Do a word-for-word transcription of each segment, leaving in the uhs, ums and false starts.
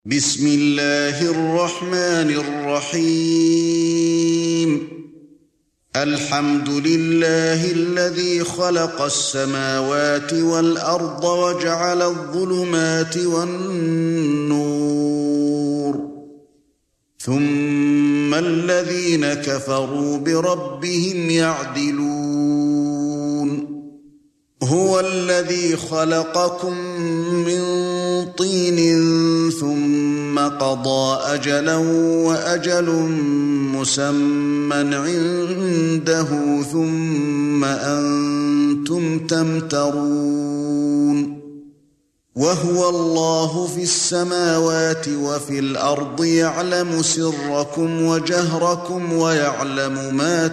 بسم الله الرحمن الرحيم الحمد لله الذي خلق السماوات والأرض وجعل الظلمات والنور ثم الذين كفروا بربهم يعدلون هو الذي خلقكم من طين ثم قضى أجلا وأجل مسمى عنده ثم أنتم تمترون وهو الله في السماوات وفي الأرض يعلم سركم وجهركم ويعلم ما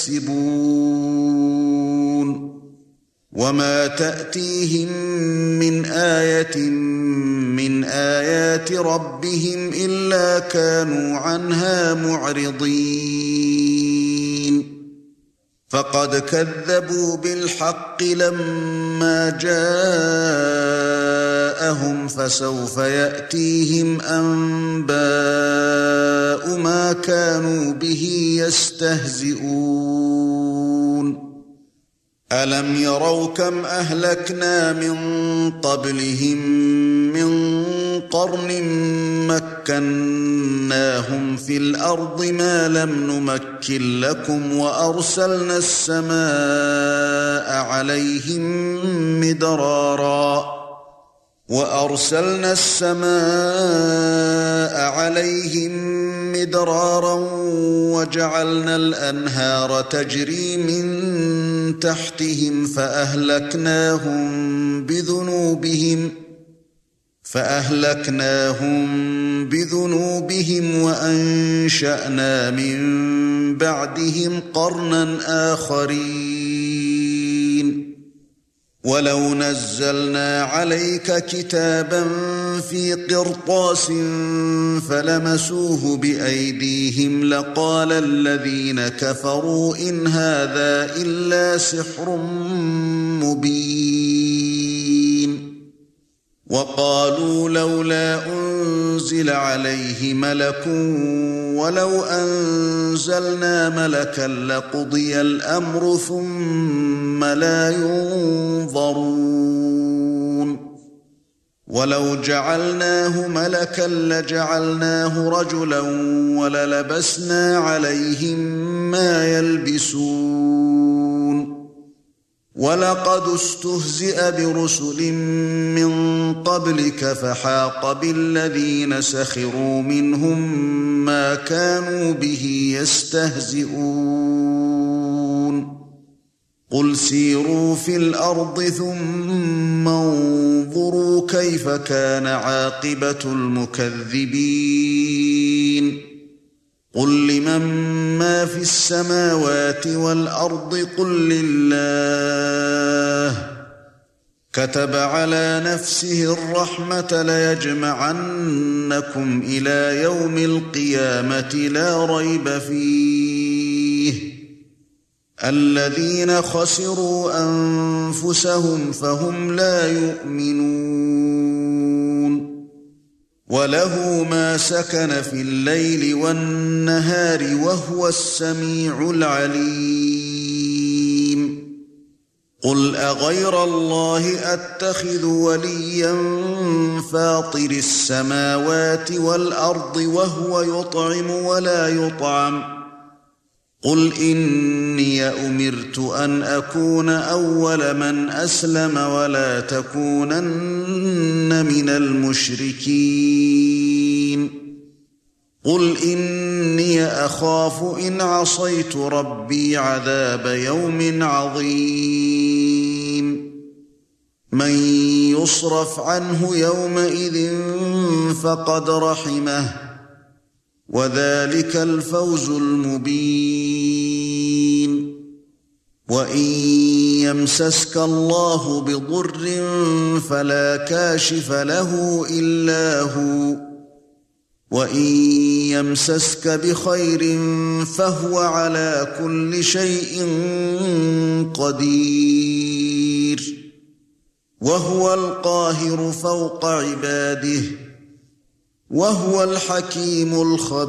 تكسبون وما تأتيهم من آية من آيات ربهم إلا كانوا عنها معرضين فقد كذبوا بالحق لما جاءهم فسوف يأتيهم أنباء ما كانوا به يستهزئون ألم يروا كم أهلكنا من قبلهم من قرن مكناهم في الأرض ما لم نمكن لكم وأرسلنا السماء عليهم مدرارا وأرسلنا السماء عليهم مدرارا وجعلنا الأنهار تجري من تحتهم فأهلكناهم بذنوبهم فأهلكناهم بذنوبهم وأنشأنا من بعدهم قرنا آخرين ولو نزلنا عليك كتابا في قرطاس فلمسوه بأيديهم لقال الذين كفروا إن هذا إلا سحر مبين وقالوا لولا أنزل عليه ملك ولو أنزلنا ملكا لقضي الأمر ثم لا ينظرون ولو جعلناه ملكا لجعلناه رجلا وللبسنا عليهم ما يلبسون ولقد استهزئ برسل من قبلك فحاق بالذين سخروا منهم ما كانوا به يستهزئون قل سيروا في الأرض ثم انظروا كيف كان عاقبة المكذبين قل لمن ما في السماوات والأرض قل لله كتب على نفسه الرحمة ليجمعنكم إلى يوم القيامة لا ريب فيه الذين خسروا أنفسهم فهم لا يؤمنون وله ما سكن في الليل والنهار وهو السميع العليم قل أغير الله أتخذ وليا فاطر السماوات والأرض وهو يطعم ولا يطعم قل إني أمرت أن أكون أول من أسلم ولا تكونن من المشركين قل إني أخاف إن عصيت ربي عذاب يوم عظيم من يصرف عنه يومئذ فقد رحمه وذلك الفوز المبين وإن يمسسك الله بضر فلا كاشف له إلا هو وإن يمسسك بخير فهو على كل شيء قدير وهو القاهر فوق عباده وهو الحكيم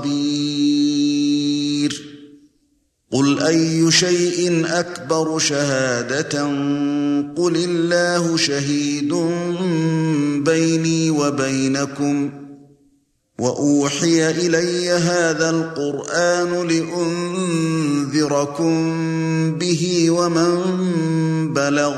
الخبير قل أي شيء أكبر شهادة قل الله شهيد بيني وبينكم وأوحي إلي هذا القرآن لأنذركم به ومن بلغ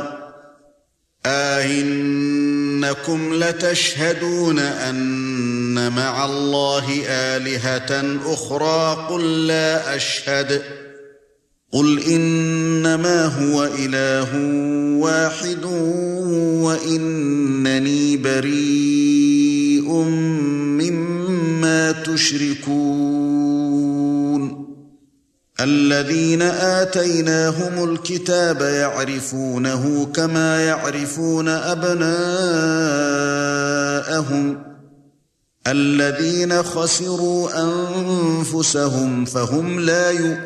أئنكم لتشهدون أن مع الله آلهة أخرى قل لا أشهد قل إنما هو إله واحد وإنني بريء مما تشركون الذين آتيناهم الكتاب يعرفونه كما يعرفون أبناءهم الذين خسروا أنفسهم فهم لا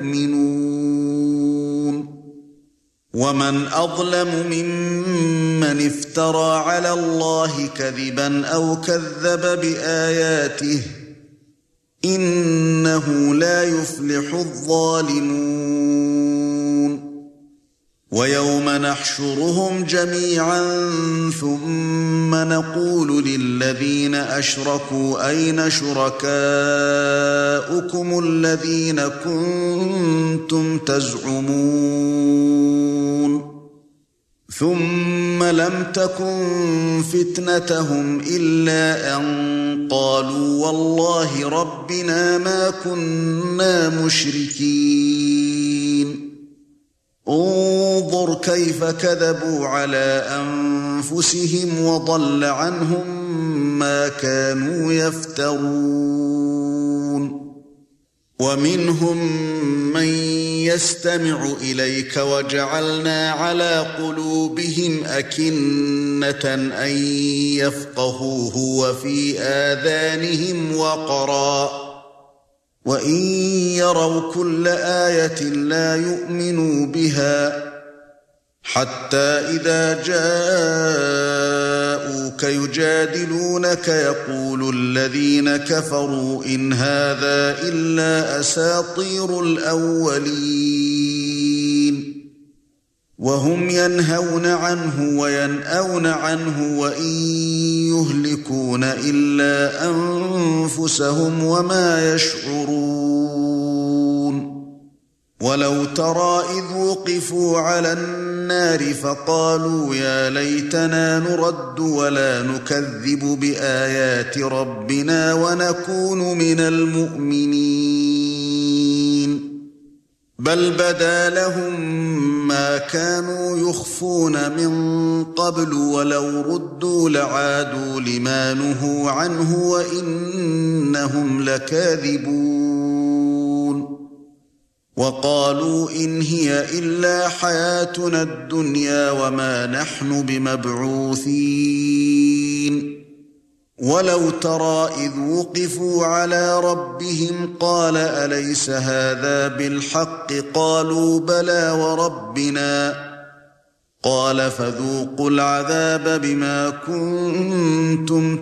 يؤمنون ومن أظلم ممن افترى على الله كذبا أو كذب بآياته إنه لا يفلح الظالمون ويوم نحشرهم جميعا ثم نقول للذين أشركوا أين شركاؤكم الذين كنتم تزعمون ثم لم تكن فتنتهم إلا أن قالوا والله ربنا ما كنا مشركين انظر كيف كذبوا على أنفسهم وضل عنهم ما كانوا يفترون ومنهم من يستمع إليك وجعلنا على قلوبهم أكنة أن يفقهوه وفي آذانهم وقرا وإن يروا كل آية لا يؤمنوا بها حتى إذا جاءوك يجادلونك يقول الذين كفروا إن هذا إلا أساطير الأولين وهم ينهون عنه وينأون عنه وإن يهلكون إلا أنفسهم وما يشعرون ولو ترى إذ وقفوا على النار فقالوا يا ليتنا نرد ولا نكذب بآيات ربنا ونكون من المؤمنين بل بدا لهم ما كانوا يخفون من قبل ولو ردوا لعادوا لما نهوا عنه وإنهم لكاذبون وقالوا إن هي إلا حياتنا الدنيا وما نحن بمبعوثين ولو ترى إذ وقفوا على ربهم قال أليس هذا بالحق قالوا بلى وربنا قال فذوقوا العذاب بما كنتم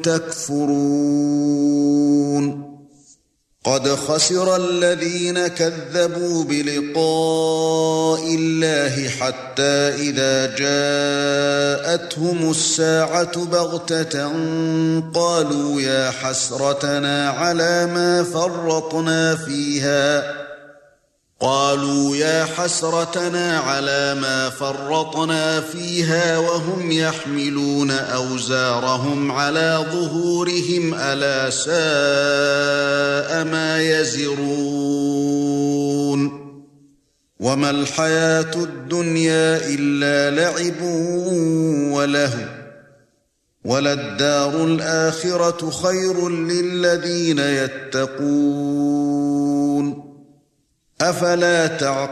تكفرون قد خسر الذين كذبوا بلقاء الله حتى إذا جاءتهم الساعة بغتة قالوا يا حسرتنا على ما فرطنا فيها قالوا يا حسرتنا على ما فرطنا فيها وهم يحملون أوزارهم على ظهورهم ألا ساء ما يزرون وما الحياة الدنيا إلا لعب وله وللدار الآخرة خير للذين يتقون أفلا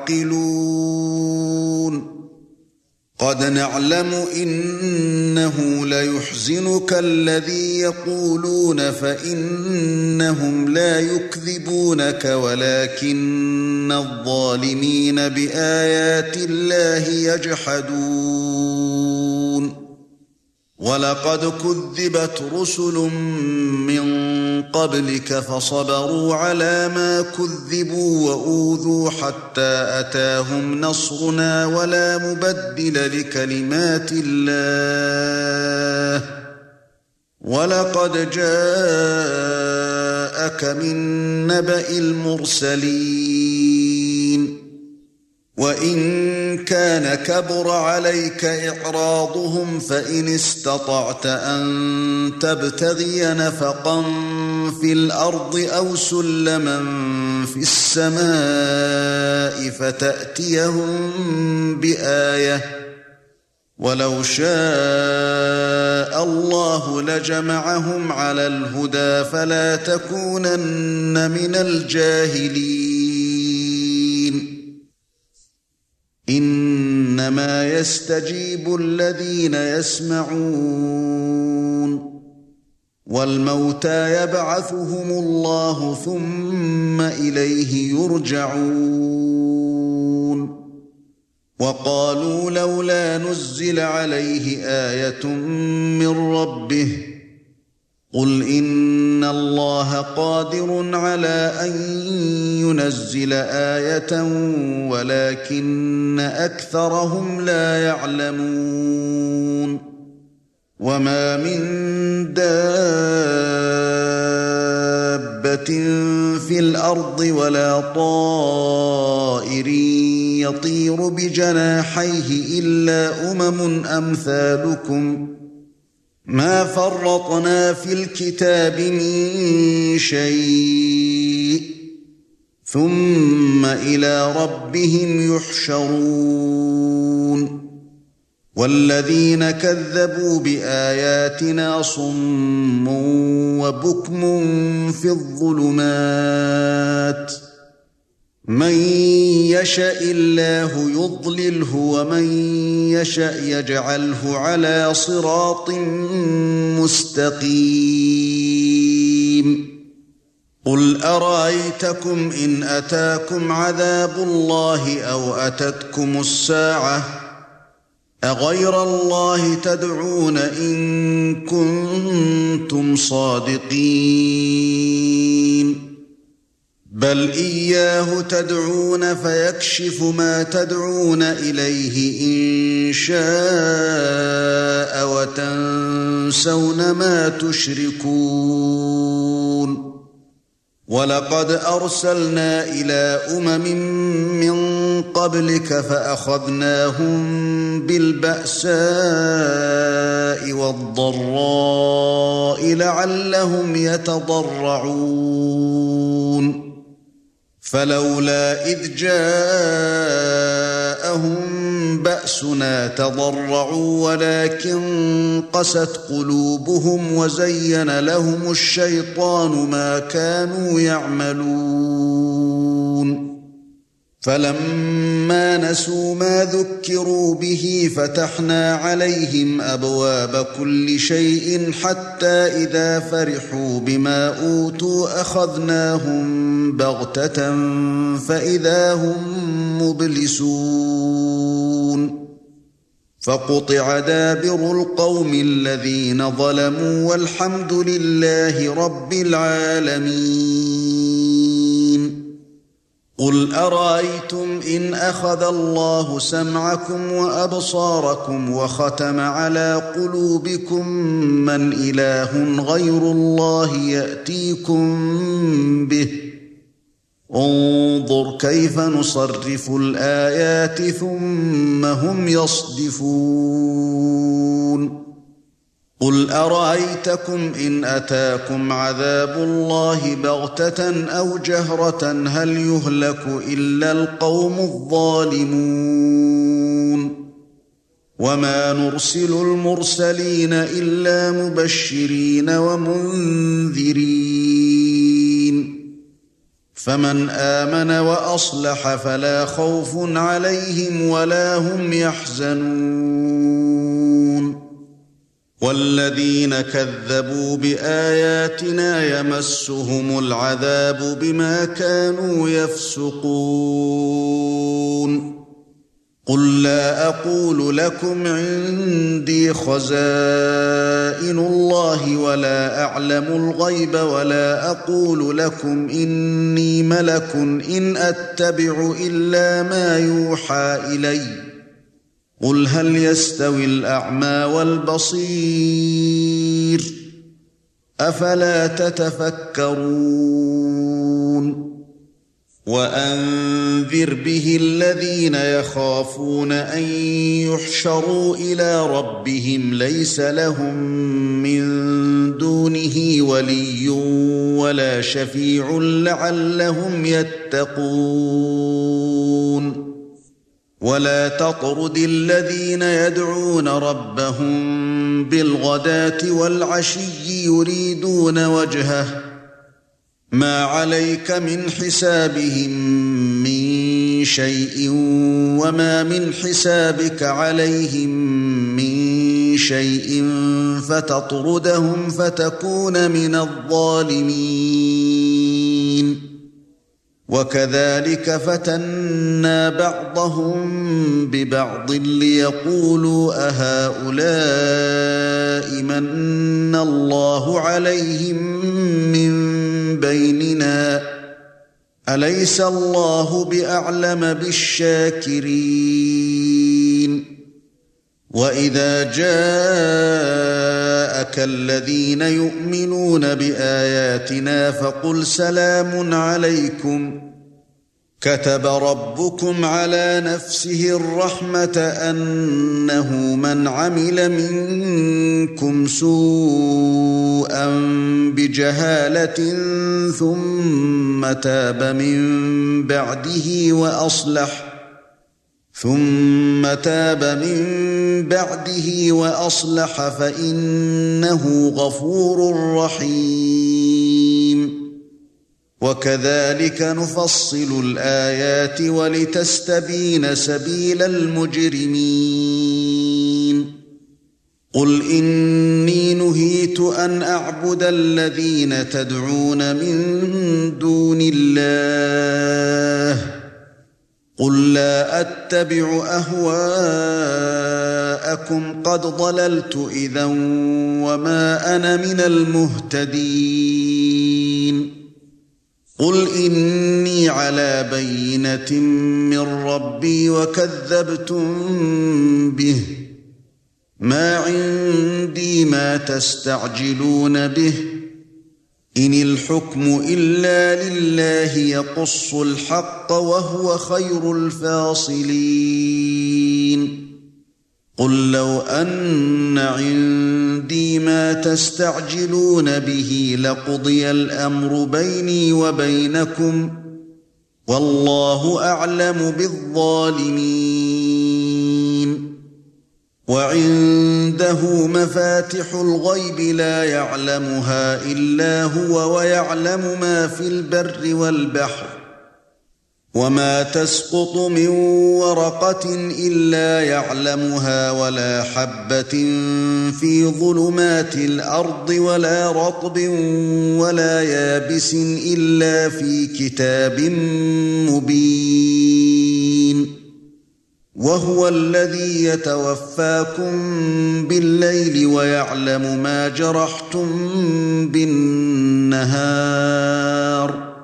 تعقلون قد نعلم إنه ليحزنك الذي يقولون فإنهم لا يكذبونك ولكن الظالمين بآيات الله يجحدون ولقد كذبت رسل من قبلك فصبروا على ما كذبوا وأوذوا حتى أتاهم نصرنا ولا مبدل لكلمات الله ولقد جاءك من نبأ المرسلين وَإِن كَانَ كَبُرَ عَلَيْكَ إِعْرَاضُهُمْ فَإِنِ اسْتَطَعْتَ أَن تَبْتَغِيَ نَفَقًا فِي الْأَرْضِ أَوْ سُلَّمًا فِي السَّمَاءِ فَتَأْتِيَهُم بِآيَةٍ وَلَوْ شَاءَ اللَّهُ لَجَمَعَهُمْ عَلَى الْهُدَى فَلَا تَكُونَنَّ مِنَ الْجَاهِلِينَ إِنَّمَا يَسْتَجِيبُ الَّذِينَ يَسْمَعُونَ وَالْمَوْتَى يَبْعَثُهُمُ اللَّهُ ثُمَّ إِلَيْهِ يُرْجَعُونَ وَقَالُوا لَوْلَا نُزِّلَ عَلَيْهِ آيَةٌ مِّن رَّبِّهِ قُلْ إِنَّ اللَّهَ قَادِرٌ عَلَى أَن يُنَزِّلَ آيَةً وَلَكِنَّ أَكْثَرَهُمْ لَا يَعْلَمُونَ وَمَا مِن دَابَّةٍ فِي الْأَرْضِ وَلَا طَائِرٍ يَطِيرُ بِجَنَاحَيْهِ إِلَّا أُمَمٌ أَمْثَالُكُمْ مَا فَرَّطْنَا فِي الْكِتَابِ مِن شَيْءٍ ثُمَّ إِلَى رَبِّهِمْ يُحْشَرُونَ وَالَّذِينَ كَذَّبُوا بِآيَاتِنَا صُمٌّ وَبُكْمٌ فِي الظُّلُمَاتِ مَن يَشَإِ اللَّهُ يُضْلِلْهُ وَمَن يَشَأْ يَجْعَلْهُ عَلَى صِرَاطٍ مُسْتَقِيمٍ قُلْ أَرَأَيْتَكُمْ إِنْ أَتَاكُمْ عَذَابُ اللَّهِ أَوْ أَتَتْكُمُ السَّاعَةُ أَغَيْرَ اللَّهِ تَدْعُونَ إِن كُنتُمْ صَادِقِينَ بَلْ إِيَّاهُ تَدْعُونَ فَيَكْشِفُ مَا تَدْعُونَ إِلَيْهِ إِن شَاءَ وَتَنسَوْنَ مَا تُشْرِكُونَ وَلَقَدْ أَرْسَلْنَا إِلَى أُمَمٍ مِّن قَبْلِكَ فَأَخَذْنَاهُم بِالْبَأْسَاءِ وَالضَّرَّاءِ لَعَلَّهُمْ يَتَضَرَّعُونَ فَلَوْلَا إِذْ جَاءَهُم بَأْسُنَا تَضَرَّعُوا وَلَكِن قَسَتْ قُلُوبُهُمْ وَزَيَّنَ لَهُمُ الشَّيْطَانُ مَا كَانُوا يَعْمَلُونَ فَلَمَّا نَسُوا مَا ذُكِّرُوا بِهِ فَتَحْنَا عَلَيْهِمْ أَبْوَابَ كُلِّ شَيْءٍ حَتَّى إِذَا فَرِحُوا بِمَا أُوتُوا أَخَذْنَاهُمْ بَغْتَةً فَإِذَا هُمْ مُبْلِسُونَ فَقُطِعَ دَابِرُ الْقَوْمِ الَّذِينَ ظَلَمُوا وَالْحَمْدُ لِلَّهِ رَبِّ الْعَالَمِينَ قُلْ أَرَأَيْتُمْ إِنْ أَخَذَ اللَّهُ سَمْعَكُمْ وَأَبْصَارَكُمْ وَخَتَمَ عَلَى قُلُوبِكُمْ مَنْ إِلَٰهٌ غَيْرُ اللَّهِ يَأْتِيكُمْ بِهِ انظُرْ كَيْفَ نُصَرِّفُ الْآيَاتِ ثُمَّ هُمْ يَصْدِفُونَ قُلْ أَرَأَيْتَكُمْ إِنْ أَتَاكُمْ عَذَابُ اللَّهِ بَغْتَةً أَوْ جَهْرَةً هَلْ يُهْلَكُ إِلَّا الْقَوْمُ الظَّالِمُونَ وَمَا نُرْسِلُ الْمُرْسَلِينَ إِلَّا مُبَشِّرِينَ وَمُنذِرِينَ فَمَنْ آمَنَ وَأَصْلَحَ فَلَا خَوْفٌ عَلَيْهِمْ وَلَا هُمْ يَحْزَنُونَ وَالَّذِينَ كَذَّبُوا بِآيَاتِنَا يَمَسُّهُمُ الْعَذَابُ بِمَا كَانُوا يَفْسُقُونَ قُل لَّا أَقُولُ لَكُمْ عِندِي خَزَائِنُ اللَّهِ وَلَا أَعْلَمُ الْغَيْبَ وَلَا أَقُولُ لَكُمْ إِنِّي مَلَكٌ إِنْ أَتَّبِعُ إِلَّا مَا يُوحَىٰ إِلَيَّ قُلْ هَلْ يَسْتَوِي الْأَعْمَى وَالْبَصِيرُ أَفَلَا تَتَفَكَّرُونَ وَأَنذِرْ بِهِ الَّذِينَ يَخَافُونَ أَن يُحْشَرُوا إِلَى رَبِّهِمْ لَيْسَ لَهُم مِّن دُونِهِ وَلِيٌّ وَلَا شَفِيعٌ لَّعَلَّهُمْ يَتَّقُونَ وَلَا تَطْرُدِ الَّذِينَ يَدْعُونَ رَبَّهُم بِالْغَدَاةِ وَالْعَشِيِّ يُرِيدُونَ وَجْهَهُ مَا عَلَيْكَ مِنْ حِسَابِهِمْ مِنْ شَيْءٍ وَمَا مِنْ حِسَابِكَ عَلَيْهِمْ مِنْ شَيْءٍ فَتَطْرُدَهُمْ فَتَكُونَ مِنَ الظَّالِمِينَ وَكَذَلِكَ فَتَنَّا بَعْضَهُم بِبَعْضٍ لِيَقُولُوا أَهَؤُلَاءِ مَنَّ اللَّهُ عَلَيْهِمْ مِنْ بَيْنِنَا أَلَيْسَ اللَّهُ بِأَعْلَمَ بِالشَّاكِرِينَ وَإِذَا جَاءَكَ الَّذِينَ يُؤْمِنُونَ بِآيَاتِنَا فَقُلْ سَلَامٌ عَلَيْكُمْ كَتَبَ رَبُّكُمْ عَلَى نَفْسِهِ الرَّحْمَةَ أَنَّهُ مَنْ عَمِلَ مِنكُمْ سُوءًا بِجَهَالَةٍ ثُمَّ تَابَ مِن بَعْدِهِ وَأَصْلَحَ ثُمَّ تَابَ مِن بَعْدِهِ وَأَصْلَحَ فَإِنَّهُ غَفُورٌ رَّحِيمٌ وَكَذَلِكَ نُفَصِّلُ الْآيَاتِ وَلِتَسْتَبِينَ سَبِيلَ الْمُجْرِمِينَ قُلْ إِنِّي نُهِيتُ أَنْ أَعْبُدَ الَّذِينَ تَدْعُونَ مِن دُونِ اللَّهِ قُل لَّا أَتَّبِعُ أَهْوَاءَكُمْ قَدْ ضَلَلْتُ إِذًا وَمَا أَنَا مِنَ الْمُهْتَدِينَ قُلْ إِنِّي عَلَى بَيِّنَةٍ مِّن رَّبِّي وَكَذَّبْتُم بِهِ مَا عِندِي مَا تَسْتَعْجِلُونَ بِهِ إِنِ الْحُكْمُ إِلَّا لِلَّهِ يَقُصُّ الْحَقَّ وَهُوَ خَيْرُ الْفَاصِلِينَ قُل لَّوْ أَنَّ عِندِي مَا تَسْتَعْجِلُونَ بِهِ لَقُضِيَ الْأَمْرُ بَيْنِي وَبَيْنَكُمْ وَاللَّهُ أَعْلَمُ بِالظَّالِمِينَ وَعِندَهُ مَفَاتِحُ الْغَيْبِ لَا يَعْلَمُهَا إِلَّا هُوَ وَيَعْلَمُ مَا فِي الْبَرِّ وَالْبَحْرِ وَمَا تَسْقُطُ مِنْ وَرَقَةٍ إِلَّا يَعْلَمُهَا وَلَا حَبَّةٍ فِي ظُلُمَاتِ الْأَرْضِ وَلَا رَطْبٍ وَلَا يَابِسٍ إِلَّا فِي كِتَابٍ مُبِينٍ وَهُوَ الَّذِي يَتَوَفَّاكُم بِاللَّيْلِ وَيَعْلَمُ مَا جَرَحْتُم بِالنَّهَارِ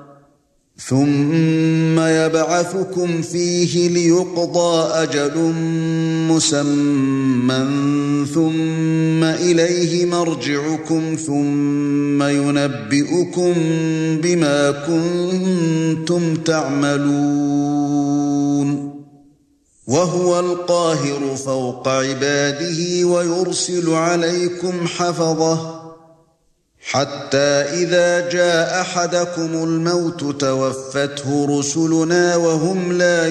ثُمَّ يَبْعَثُكُمْ فِيهِ لِيُقْضَى أَجَلٌ مُّسَمًّى ثُمَّ إِلَيْهِ مَرْجِعُكُمْ ثُمَّ يُنَبِّئُكُم بِمَا كُنتُمْ تَعْمَلُونَ وَهُوَ الْقَاهِرُ فَوْقَ عِبَادِهِ وَيُرْسِلُ عَلَيْكُمْ حَفَظَةً حَتَّى إِذَا جَاءَ أَحَدَكُمُ الْمَوْتُ تَوَفَّتْهُ رُسُلُنَا وَهُمْ لَا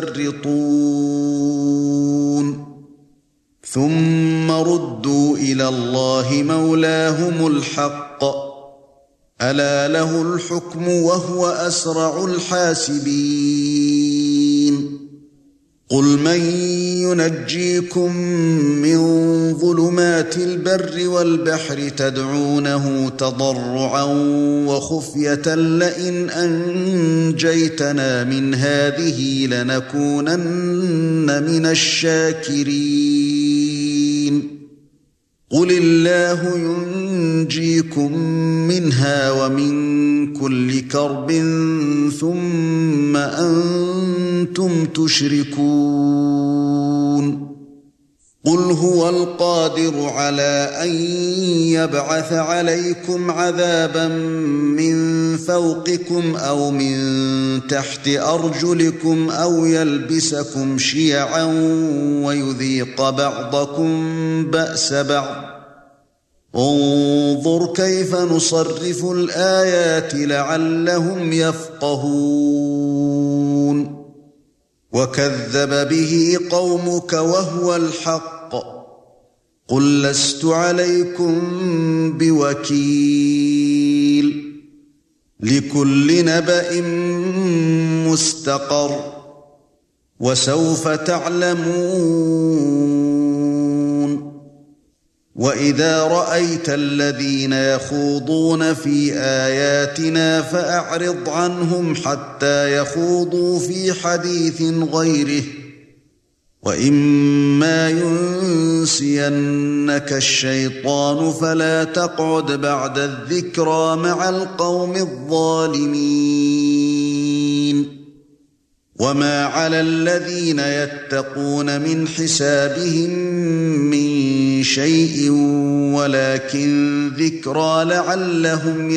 يُفَرِّطُونَ ثُمَّ رُدُّوا إِلَى اللَّهِ مَوْلَاهُمُ الْحَقِّ أَلَا لَهُ الْحُكْمُ وَهُوَ أَسْرَعُ الْحَاسِبِينَ قُلْ مَن يُنَجِّيكُم مِّن ظُلُمَاتِ الْبَرِّ وَالْبَحْرِ تَدْعُونَهُ تَضَرُّعًا وَخُفْيَةً لَّئِنْ أَنجَيْتَنَا مِنْ هَٰذِهِ لَنَكُونَنَّ مِنَ الشَّاكِرِينَ قُلِ اللَّهُ يُنْجِيكُم مِّنْهَا وَمِن كُلِّ كَرْبٍ ثُمَّ أَنتُمْ تُشْرِكُونَ قُلْ هُوَ الْقَادِرُ عَلَىٰ أَن يَبْعَثَ عَلَيْكُمْ عَذَابًا مِّن فَوْقِكُمْ أَوْ مِن تَحْتِ أَرْجُلِكُمْ أَوْ يَلْبِسَكُمْ شِيَعًا وَيُذِيقَ بَعْضَكُم بَأْسَ بَعْضٍ انظُرْ كَيْفَ نُصَرِّفُ الْآيَاتِ لَعَلَّهُمْ يَفْقَهُونَ وَكَذَّبَ بِهِ قَوْمُكَ وَهُوَ الْحَقُّ قُل لَّسْتُ عَلَيْكُمْ بِوَكِيلٍ لِكُلِّ نَبَإٍ مُّسْتَقَرٌّ وَسَوْفَ تَعْلَمُونَ وَإِذَا رَأَيْتَ الَّذِينَ يَخُوضُونَ فِي آيَاتِنَا فَأَعْرِضْ عَنْهُمْ حَتَّى يَخُوضُوا فِي حَدِيثٍ غَيْرِهِ وَإِمَّا يُنسِيَنَّكَ الشَّيْطَانُ فَلَا تَقْعُدْ بَعْدَ الذِّكْرَىٰ مَعَ الْقَوْمِ الظَّالِمِينَ وَمَا عَلَى الَّذِينَ يَتَّقُونَ مِنْ حِسَابِهِم مِّن شَيْءٍ وَلَكِن ذِكْرَىٰ لَعَلَّهُمْ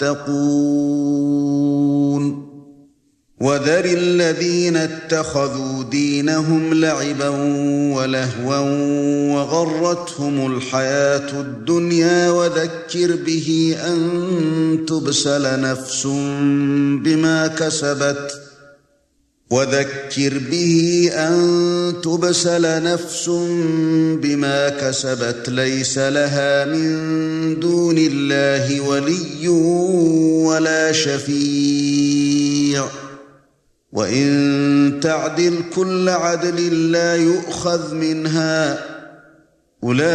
يَتَّقُونَ وَذَرِ الَّذِينَ اتَّخَذُوا دِينَهُمْ لَعِبًا وَلَهْوًا وَغَرَّتْهُمُ الْحَيَاةُ الدُّنْيَا وَذَكِّرْ بِهِ أَن تُبْسَلَ نَفْسٌ بِمَا كَسَبَتْ وَذَكِّرْ بِهِ أَن تُبْسَلَ نَفْسٌ بِمَا كَسَبَتْ لَيْسَ لَهَا مِن دُونِ اللَّهِ وَلِيٌّ وَلَا شَفِيعٌ وَإِن تَعْدِلْ كُلَّ عَدْلٍ لَّا يُؤْخَذْ مِنْهَا أُولَئِكَ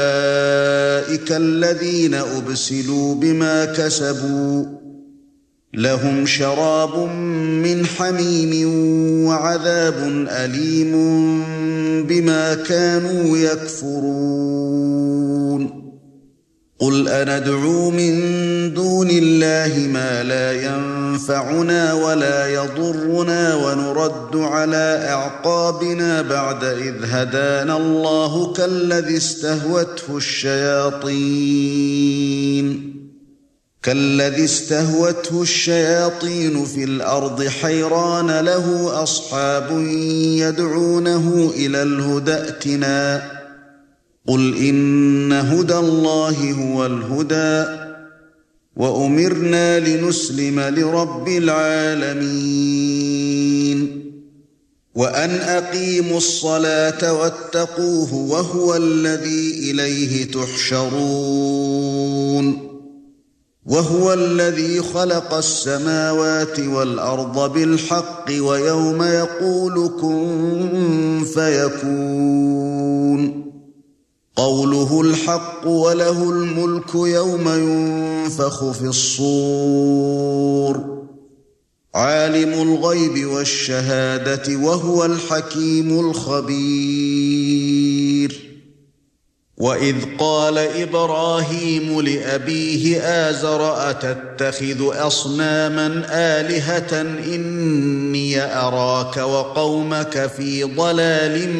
الَّذِينَ أُبْسِلُوا بِمَا كَسَبُوا لَهُمْ شَرَابٌ مِّنْ حَمِيمٍ وَعَذَابٌ أَلِيمٌ بِمَا كَانُوا يَكْفُرُونَ قُلْ أَنَدْعُو مِن دُونِ اللَّهِ مَا لَا يَنفَعُنَا وَلَا يَضُرُّنَا وَنُرَدُّ عَلَى أَعْقَابِنَا بَعْدَ إِذْ هَدَانَا اللَّهُ كَالَّذِي اسْتَهْوَتْهُ الشَّيَاطِينُ كَالَّذِي اسْتَهْوَتْهُ الشَّيَاطِينُ فِي الْأَرْضِ حَيْرَانَ لَهُ أَصْحَابٌ يَدْعُونَهُ إِلَى الْهُدَى ائْتِنَا قُلْ إِنَّ هُدَى اللَّهِ هُوَ الْهُدَى وَأُمِرْنَا لِنُسْلِمَ لِرَبِّ الْعَالَمِينَ وَأَنْ أَقِيمُوا الصَّلَاةَ وَاتَّقُوهُ وَهُوَ الَّذِي إِلَيْهِ تُحْشَرُونَ وَهُوَ الَّذِي خَلَقَ السَّمَاوَاتِ وَالْأَرْضَ بِالْحَقِّ وَيَوْمَ يَقُولُ كُن فَيَكُونُ قَوْلُهُ الْحَقُّ وَلَهُ الْمُلْكُ يَوْمَ يُنفَخُ فِي الصُّورِ عَالِمُ الْغَيْبِ وَالشَّهَادَةِ وَهُوَ الْحَكِيمُ الْخَبِيرُ وَإِذْ قَالَ إِبْرَاهِيمُ لِأَبِيهِ آزَرَ أَتَتَّخِذُ أَصْنَامًا آلِهَةً إِنِّي أَرَاكَ وَقَوْمَكَ فِي ضَلَالٍ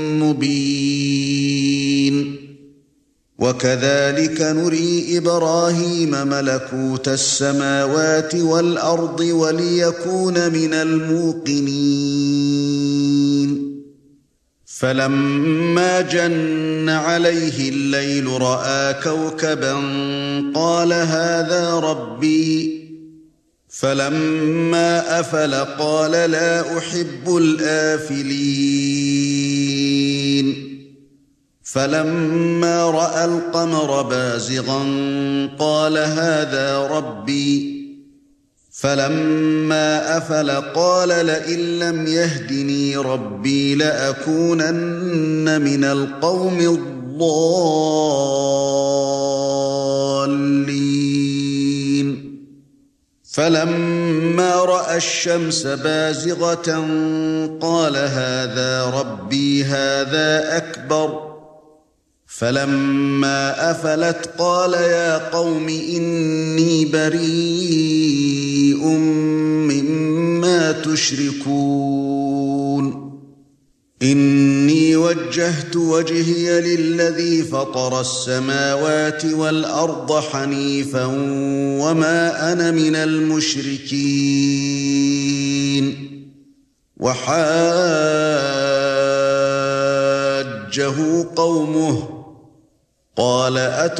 مُبِينٍ وَكَذَلِكَ نُرِي إِبْرَاهِيمَ مَلَكُوتَ السَّمَاوَاتِ وَالْأَرْضِ وَلِيَكُونَ مِنَ الْمُوقِنِينَ فَلَمَّا جَنَّ عَلَيْهِ اللَّيْلُ رَأَىٰ كَوْكَبًا قَالَ هَٰذَا رَبِّي فَلَمَّا أَفَلَ قَالَ لَا أُحِبُّ الْآفِلِينَ فَلَمَّا رَأَى الْقَمَرَ بَازِغًا قَالَ هَٰذَا رَبِّي فَلَمَّا أَفَلَ قَالَ لَئِن لَّمْ يَهْدِنِي رَبِّي لَأَكُونَنَّ مِنَ الْقَوْمِ الضَّالِّينَ فَلَمَّا رَأَى الشَّمْسَ بَازِغَةً قَالَ هَذَا رَبِّي هَذَا أَكْبَرُ فَلَمَّا أَفَلَتْ قَالَ يَا قَوْمِ إِنِّي بَرِيءٌ مِّمَّا تُشْرِكُونَ إِنِّي وَجَّهْتُ وَجْهِيَ لِلَّذِي فَطَرَ السَّمَاوَاتِ وَالْأَرْضَ حَنِيفًا وَمَا أَنَا مِنَ الْمُشْرِكِينَ وَحَاجَّهُ قَوْمُهُ قَالَ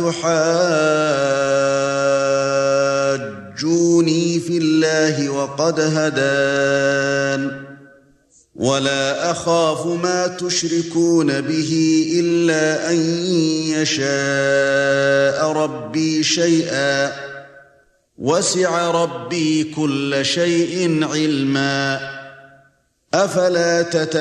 أَتُحَاجُّونِي فِي اللَّهِ وَقَدْ هَدَانِ وَلَا أَخَافُ مَا تُشْرِكُونَ بِهِ إِلَّا أَن يَشَاءَ رَبِّي شَيْئًا وَسِعَ رَبِّي كُلَّ شَيْءٍ عِلْمًا أَفَلَا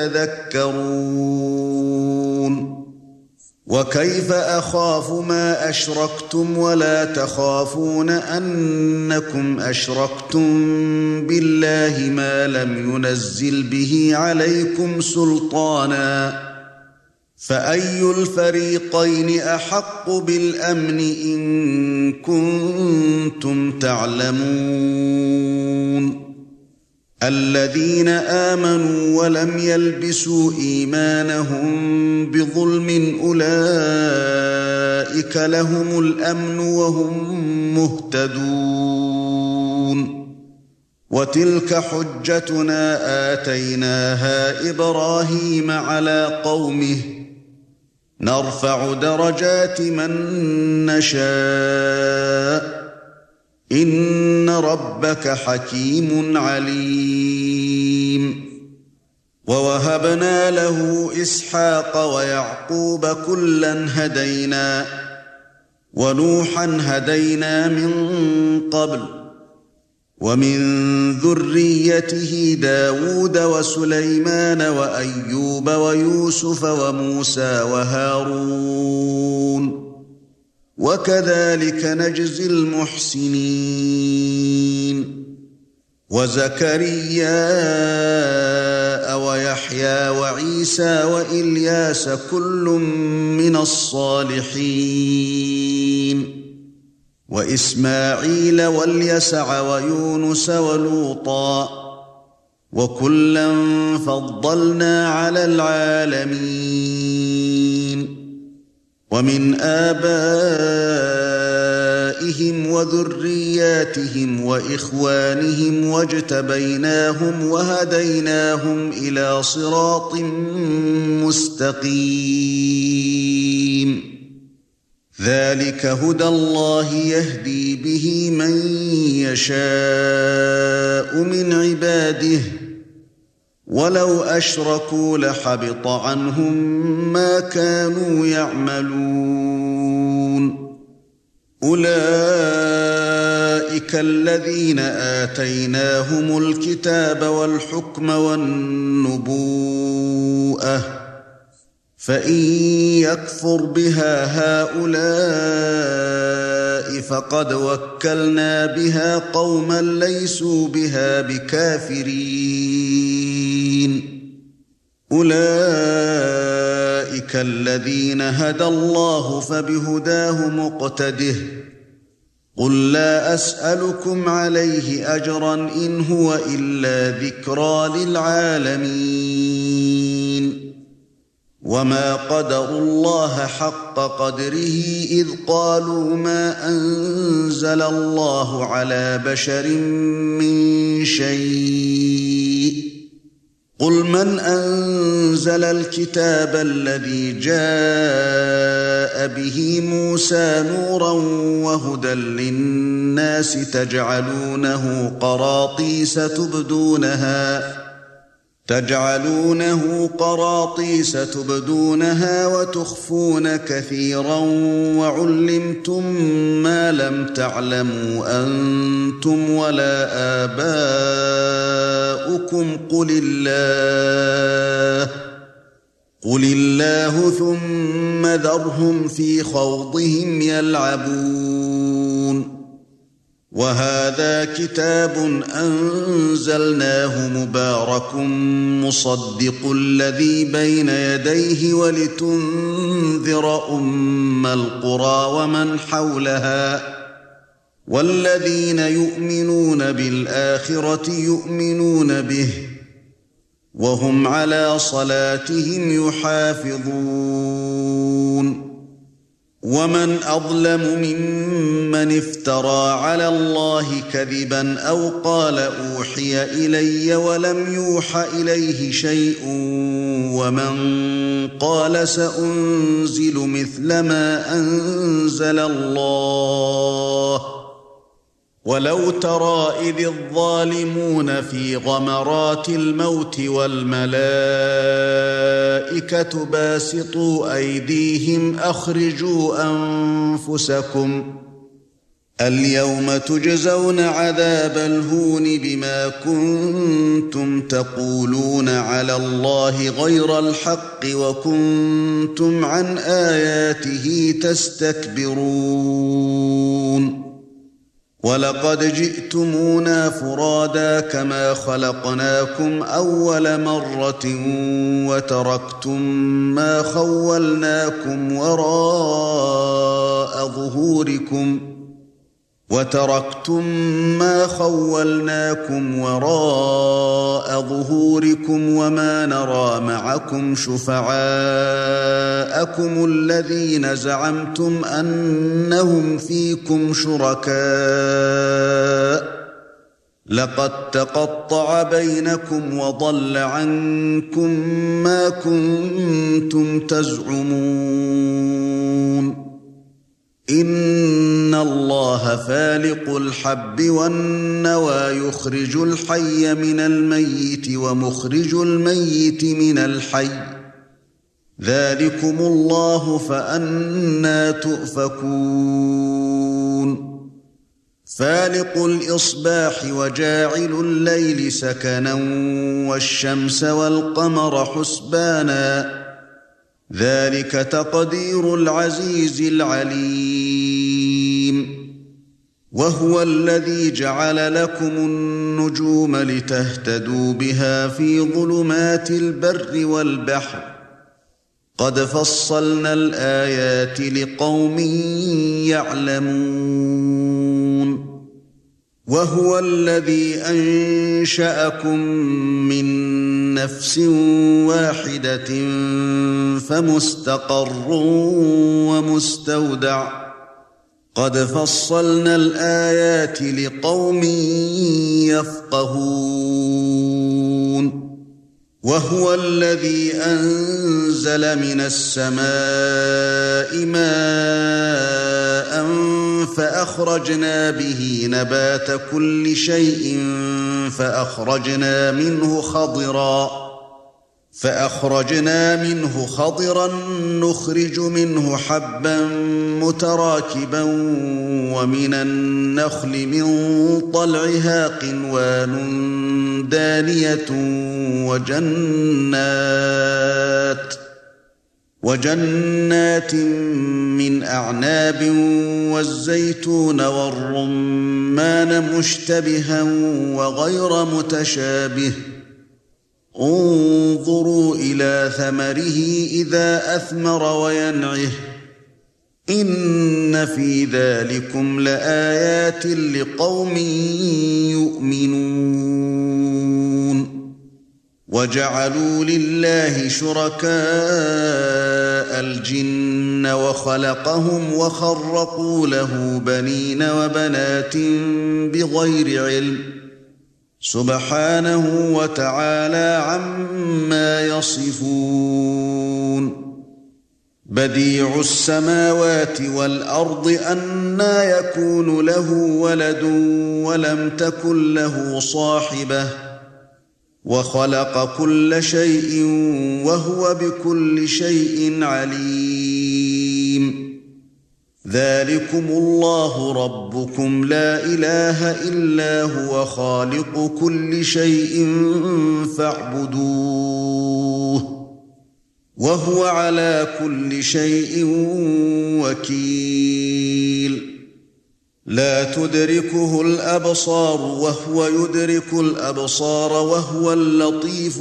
تَتَذَكَّرُونَ وَكَيْفَ أَخَافُ مَا أَشْرَكْتُمْ وَلَا تَخَافُونَ أَنَّكُمْ أَشْرَكْتُمْ بِاللَّهِ مَا لَمْ يُنَزِّلْ بِهِ عَلَيْكُمْ سُلْطَانًا فَأَيُّ الْفَرِيقَيْنِ أَحَقُّ بِالْأَمْنِ إِن كُنتُمْ تَعْلَمُونَ الَّذِينَ آمَنُوا وَلَمْ يَلْبِسُوا إِيمَانَهُم بِظُلْمٍ أُولَئِكَ لَهُمُ الْأَمْنُ وَهُمْ مُهْتَدُونَ وَتِلْكَ حُجَّتُنَا آتَيْنَاهَا إِبْرَاهِيمَ عَلَى قَوْمِهِ نَرْفَعُ دَرَجَاتٍ مَن نَّشَاءُ إِنَّ رَبَّكَ حَكِيمٌ عَلِيمٌ وَوَهَبْنَا لَهُ إِسْحَاقَ وَيَعْقُوبَ كُلًّا هَدَيْنَا وَنُوحًا هَدَيْنَا مِن قَبْلُ وَمِن ذُرِّيَّتِهِ دَاوُودَ وَسُلَيْمَانَ وَأَيُّوبَ وَيُوسُفَ وَمُوسَى وَهَارُونَ وَكَذَلِكَ نَجْزِي الْمُحْسِنِينَ وَزَكَرِيَّا وَيَحْيَى وَعِيسَى وَإِلْيَاسَ كُلٌّ مِّنَ الصَّالِحِينَ وَإِسْمَاعِيلَ وَالْيَسَعَ وَيُونُسَ وَلُوطًا وَكُلًّا فَضَّلْنَا عَلَى الْعَالَمِينَ وَمِنْ آبَائِهِمْ وَذُرِّيَّاتِهِمْ وَإِخْوَانِهِمْ وَاجْتَبَيْنَاهُمْ وَهَدَيْنَاهُمْ إِلَى صِرَاطٍ مُسْتَقِيمٍ ذَلِكَ هُدَى اللَّهِ يَهْدِي بِهِ مَن يَشَاءُ مِنْ عِبَادِهِ وَلَوْ أَشْرَكُوا لَحَبِطَ عَنْهُم مَّا كَانُوا يَعْمَلُونَ أُولَئِكَ الَّذِينَ آتَيْنَاهُمُ الْكِتَابَ وَالْحُكْمَ وَالنُّبُوءَةَ فَإِن يَكْفُرْ بِهَا هَؤُلَاءِ فَقَدْ وَكَّلْنَا بِهَا قَوْمًا لَيْسُوا بِهَا بِكَافِرِينَ أُولَئِكَ الَّذِينَ هَدَى اللَّهُ فَبِهُدَاهُ مُقْتَدِهْ قُل لَّا أَسْأَلُكُمْ عَلَيْهِ أَجْرًا إِنْ هُوَ إِلَّا ذِكْرَىٰ لِلْعَالَمِينَ وَمَا قَدَرُوا اللَّهَ حَقَّ قَدْرِهِ إِذْ قَالُوا مَا أَنزَلَ اللَّهُ عَلَى بَشَرٍ مِّن شَيْءٍ قُلْ مَنْ أَنزَلَ الْكِتَابَ الَّذِي جَاءَ بِهِ مُوسَى نُورًا وَهُدًى لِّلنَّاسِ تَجْعَلُونَهُ قَرَاطِيسَ تُبْدُونَهَا تجعلونه قراطيس تبدونها وتخفون كثيرا وعلمتم ما لم تعلموا أنتم ولا آباؤكم قل الله قل الله ثم ذرهم في خوضهم يلعبون وهذا كتاب أنزلناه مبارك مصدق الذي بين يديه ولتنذر أم القرى ومن حولها والذين يؤمنون بالآخرة يؤمنون به وهم على صلاتهم يحافظون ومن أظلم ممن افترى على الله كذبا أو قال أوحي إلي ولم يوح إليه شيء ومن قال سأنزل مثل ما أنزل الله ولو ترى إذ الظالمون في غمرات الموت والملائكة باسطوا أيديهم أخرجوا أنفسكم اليوم تجزون عذاب الهون بما كنتم تقولون على الله غير الحق وكنتم عن آياته تستكبرون وَلَقَدْ جِئْتُمُونَا فُرَادَى كَمَا خَلَقْنَاكُمْ أَوَّلَ مَرَّةٍ وَتَرَكْتُمْ مَا خَوَّلْنَاكُمْ وَرَاءَ ظُهُورِكُمْ وَتَرَكْتُمْ مَا خَوَّلْنَاكُمْ وَرَاءَ ظُهُورِكُمْ وَمَا نَرَى مَعَكُمْ شُفَعَاءَكُمُ الَّذِينَ زَعَمْتُمْ أَنَّهُمْ فِيكُمْ شُرَكَاءُ لَقَدْ تَقَطَّعَ بَيْنَكُمْ وَضَلَّ عَنكُم مَّا كُنتُمْ تَزْعُمُونَ إِنَّ اللَّهَ فَالِقُ الْحَبِّ وَالنَّوَى يُخْرِجُ الْحَيَّ مِنَ الْمَيِّتِ وَمُخْرِجُ الْمَيِّتِ مِنَ الْحَيِّ ذَلِكُمُ اللَّهُ فَأَنَّى تُؤْفَكُونَ فَالِقُ الْإِصْبَاحِ وَجَاعِلُ اللَّيْلِ سَكَنًا وَالشَّمْسَ وَالْقَمَرَ حُسْبَانًا ذَلِكَ تَقْدِيرُ الْعَزِيزِ الْعَلِيمِ وَهُوَ الَّذِي جَعَلَ لَكُمُ النُّجُومَ لِتَهْتَدُوا بِهَا فِي ظُلُمَاتِ الْبَرِّ وَالْبَحْرِ قَدْ فَصَّلْنَا الْآيَاتِ لِقَوْمٍ يَعْلَمُونَ وَهُوَ الَّذِي أَنشَأَكُم مِّن نَّفْسٍ وَاحِدَةٍ فَمُسْتَقَرٌّ وَمُسْتَوْدَعٌ قَدْ فَصَّلْنَا الْآيَاتِ لِقَوْمٍ يَفْقَهُونَ وَهُوَ الَّذِي أَنزَلَ مِنَ السَّمَاءِ مَاءً فَأَخْرَجْنَا بِهِ نَبَاتَ كُلِّ شَيْءٍ فَأَخْرَجْنَا مِنْهُ خَضِرًا فَأَخْرَجْنَا مِنْهُ خَضِرًا نُخْرِجُ مِنْهُ حَبًّا مُتَرَاكِبًا وَمِنَ النَّخْلِ مِنْ طَلْعِهَا قِنْوَانٌ دَانِيَةٌ وَجَنَّاتٍ وَجَنَّاتٍ مِّنْ أَعْنَابٍ وَالزَّيْتُونَ وَالرُّمَّانَ مُشْتَبِهًا وَغَيْرَ مُتَشَابِهٍ انظُرُوا إِلَى ثَمَرِهِ إِذَا أَثْمَرَ وَيَنْعِهِ إِنَّ فِي ذَلِكُمْ لَآيَاتٍ لِقَوْمٍ يُؤْمِنُونَ وَجَعَلُوا لِلَّهِ شُرَكَاءَ الْجِنَّ وَخَلَقَهُمْ وَخَرَّقُوا لَهُ بَنِينَ وَبَنَاتٍ بِغَيْرِ عِلْمٍ سُبْحَانَهُ وَتَعَالَى عَمَّا يَصِفُونَ بَدِيعُ السَّمَاوَاتِ وَالْأَرْضِ أَنَّى يَكُونُ لَهُ وَلَدٌ وَلَمْ تَكُنْ لَهُ صَاحِبَةٌ وخلق كل شيء وهو بكل شيء عليم ذلكم الله ربكم لا إله إلا هو خالق كل شيء فاعبدوه وهو على كل شيء وكيل لا تدركه الأبصار وهو يدرك الأبصار وهو اللطيف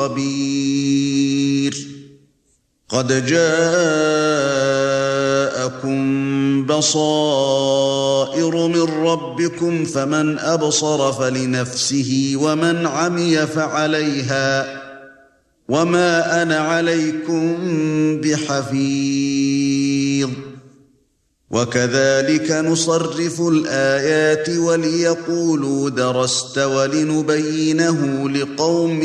الخبير قد جاءكم بصائر من ربكم فمن أبصر فلنفسه ومن عمي فعليها وما أنا عليكم بحفيظ وكذلك نصرف الآيات وليقولوا درست ولنبينه لقوم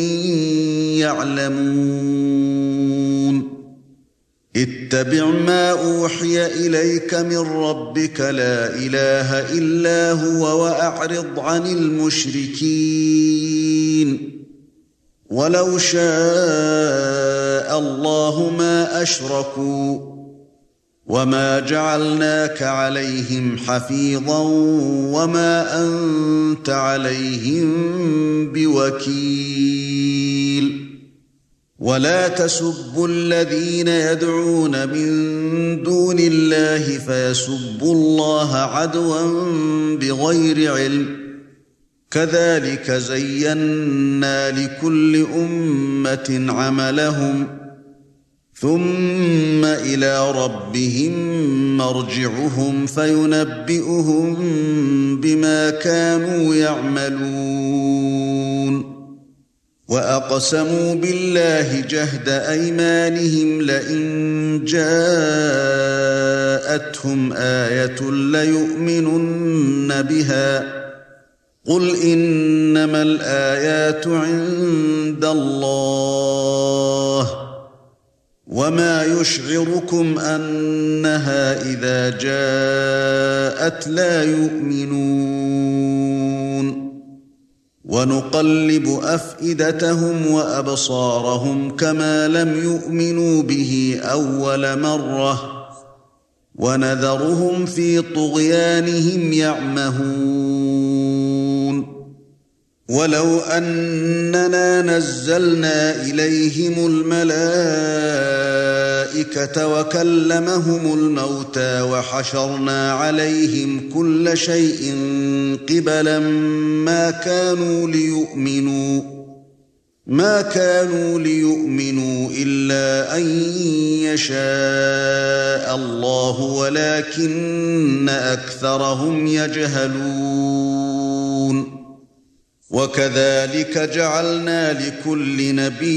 يعلمون اتبع ما أوحي إليك من ربك لا إله إلا هو وأعرض عن المشركين ولو شاء الله ما أشركوا وما جعلناك عليهم حفيظا وما أنت عليهم بوكيل ولا تسبوا الذين يدعون من دون الله فيسبوا الله عدوا بغير علم كذلك زينا لكل أمة عملهم ثم إلى ربهم مرجعهم فينبئهم بما كانوا يعملون وأقسموا بالله جهد أيمانهم لئن جاءتهم آية ليؤمنن بها قل إنما الآيات عند الله وما يشعركم أنها إذا جاءت لا يؤمنون ونقلب أفئدتهم وأبصارهم كما لم يؤمنوا به أول مرة ونذرهم في طغيانهم يعمهون ولو أننا نزلنا إليهم الملائكة وكلمهم الموتى وحشرنا عليهم كل شيء قبلا ما كانوا ليؤمنوا ما كانوا ليؤمنوا إلا أن يشاء الله ولكن أكثرهم يجهلون وكذلك جعلنا لكل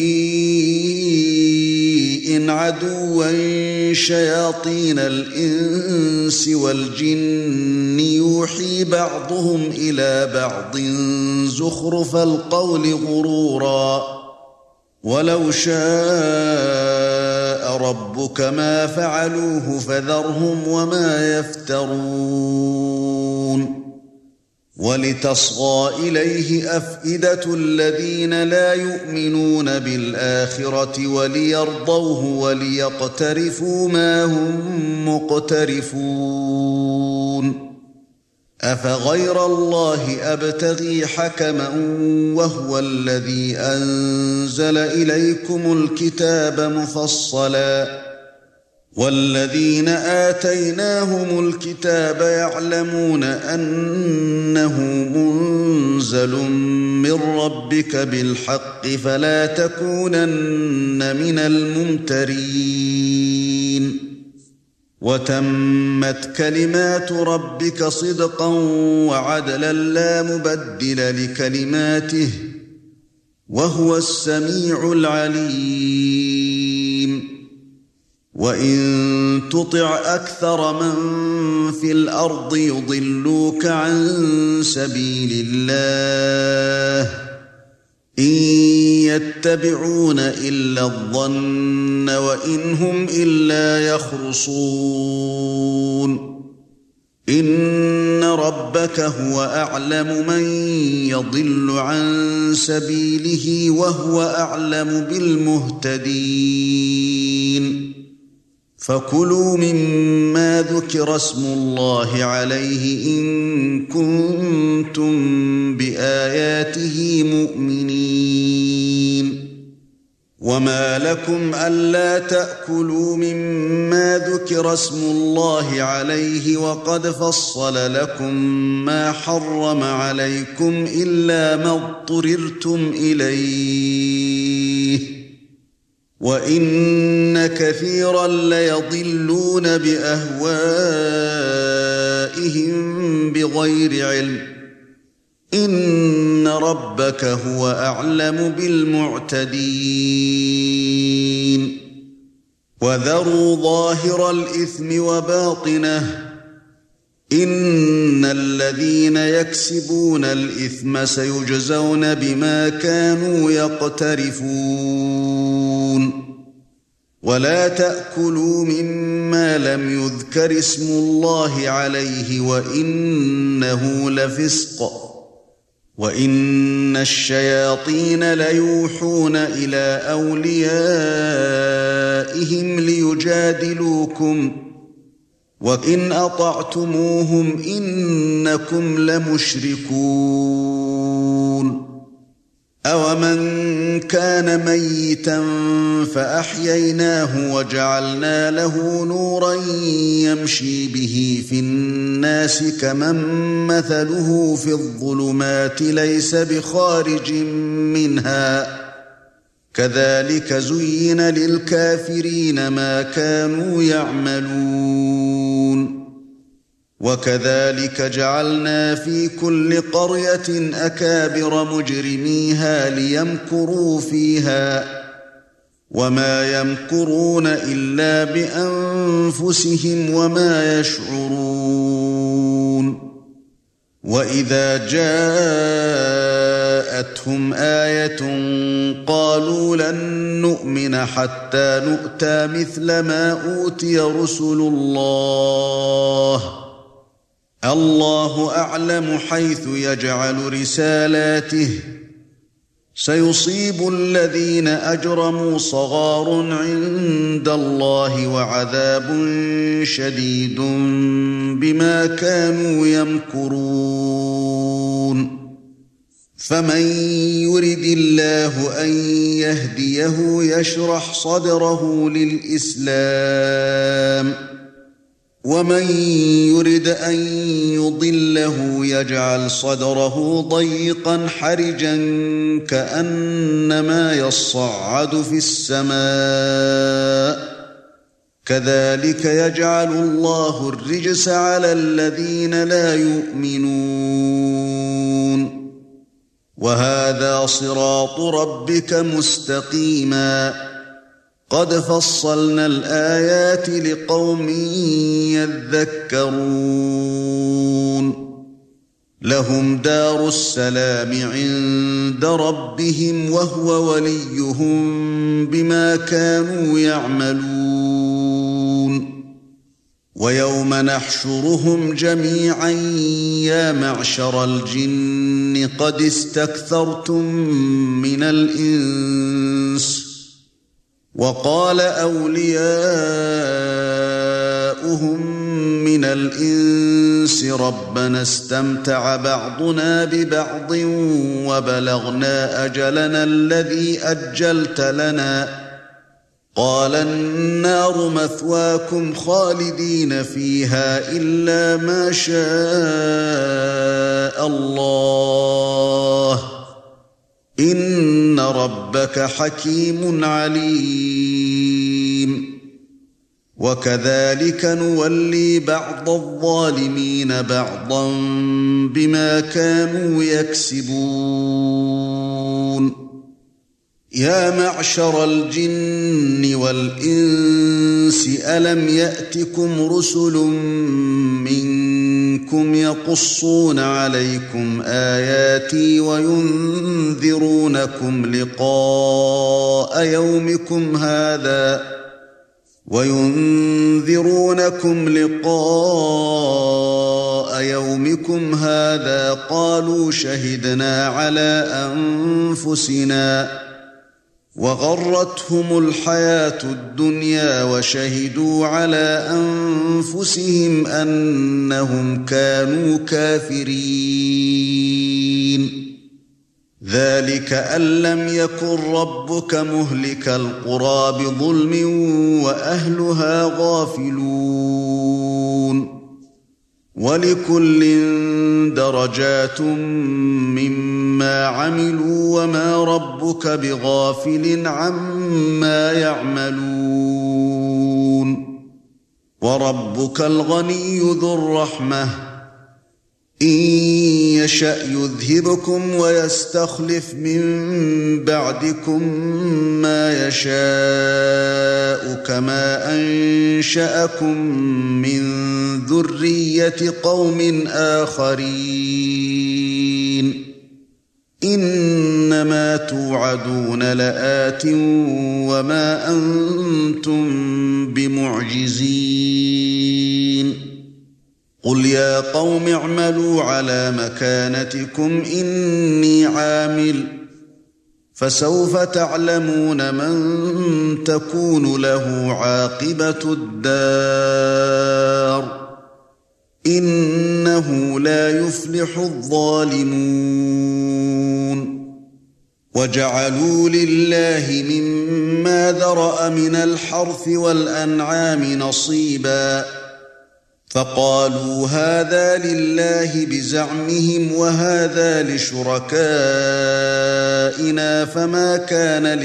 نبي عدوا شياطين الإنس والجن يوحي بعضهم إلى بعض زخرف القول غرورا ولو شاء ربك ما فعلوه فذرهم وما يفترون ولتصغى إليه أفئدة الذين لا يؤمنون بالآخرة وليرضوه وليقترفوا ما هم مقترفون أفغير الله أبتغي حكما وهو الذي أنزل إليكم الكتاب مفصلا والذين آتيناهم الكتاب يعلمون أنه منزل من ربك بالحق فلا تكونن من الممترين وتمت كلمات ربك صدقا وعدلا لا مبدل لكلماته وهو السميع العليم وَإِن تُطِعْ أَكْثَرَ مَن فِي الْأَرْضِ يُضِلُّوكَ عَن سَبِيلِ اللَّهِ إِن يَتَّبِعُونَ إِلَّا الظَّنَّ وَإِنْ هُمْ إِلَّا يَخْرُصُونَ إن ربك هو أعلم من يضل عن سبيله وهو أعلم بالمهتدين فكلوا مما ذكر اسم الله عليه إن كنتم بآياته مؤمنين وما لكم ألا تأكلوا مما ذكر اسم الله عليه وقد فصل لكم ما حرم عليكم إلا ما اضطررتم إليه وإن كثيرا ليضلون بأهوائهم بغير علم إن ربك هو أعلم بالمعتدين وذروا ظاهر الإثم وباطنه إن الذين يكسبون الإثم سيجزون بما كانوا يقترفون ولا تأكلوا مما لم يذكر اسم الله عليه وإنه لفسق وإن الشياطين ليوحون إلى أوليائهم ليجادلوكم وإن أطعتموهم إنكم لمشركون أومن كان ميتا فأحييناه وجعلنا له نورا يمشي به في الناس كمن مثله في الظلمات ليس بخارج منها كذلك زين للكافرين ما كانوا يعملون وكذلك جعلنا في كل قرية أكابر مجرميها ليمكروا فيها وما يمكرون إلا بأنفسهم وما يشعرون وإذا جاءتهم آية قالوا لن نؤمن حتى نؤتى مثل ما أوتي رسل الله الله أعلم حيث يجعل رسالاته سيصيب الذين أجرموا صغار عند الله وعذاب شديد بما كانوا يمكرون فمن يرد الله أن يهديه يشرح صدره للإسلام ومن يرد أن يضله يجعل صدره ضيقا حرجا كأنما يصعد في السماء كذلك يجعل الله الرجس على الذين لا يؤمنون وهذا صراط ربك مستقيما قد فصلنا الآيات لقوم يذكرون لهم دار السلام عند ربهم وهو وليهم بما كانوا يعملون ويوم نحشرهم جميعا يا معشر الجن قد استكثرتم من الإنس وقال أولياؤهم من الإنس ربنا استمتع بعضنا ببعض وبلغنا أجلنا الذي أجلت لنا قال النار مثواكم خالدين فيها إلا ما شاء الله إن ربك حكيم عليم وكذلك نولي بعض الظالمين بعضا بما كانوا يكسبون يا معشر الجن والإنس ألم يأتكم رسل منكم يقصون عليكم آياتي وينذرونكم لقاء يومكم هذا وينذرونكم لقاء يومكم هذا قالوا شهدنا على أنفسنا وغرتهم الحياة الدنيا وشهدوا على أنفسهم أنهم كانوا كافرين ذلك أن لم يكن ربك مهلك القرى بظلم وأهلها غافلون ولكل درجات مما عملوا وما ربك بغافل عما يعملون وربك الغني ذو الرحمة إن يشأ يذهبكم ويستخلف من بعدكم ما يشاء كما أنشأكم من ذرية قوم آخرين إنما توعدون لآت وما أنتم بمعجزين قل يا قوم اعملوا على مكانتكم إني عامل فسوف تعلمون من تكون له عاقبة الدار إنه لا يفلح الظالمون وجعلوا لله مما ذرأ من الحرث والأنعام نصيبا فقالوا هذا لله بزعمهم وهذا لشركائنا فما كان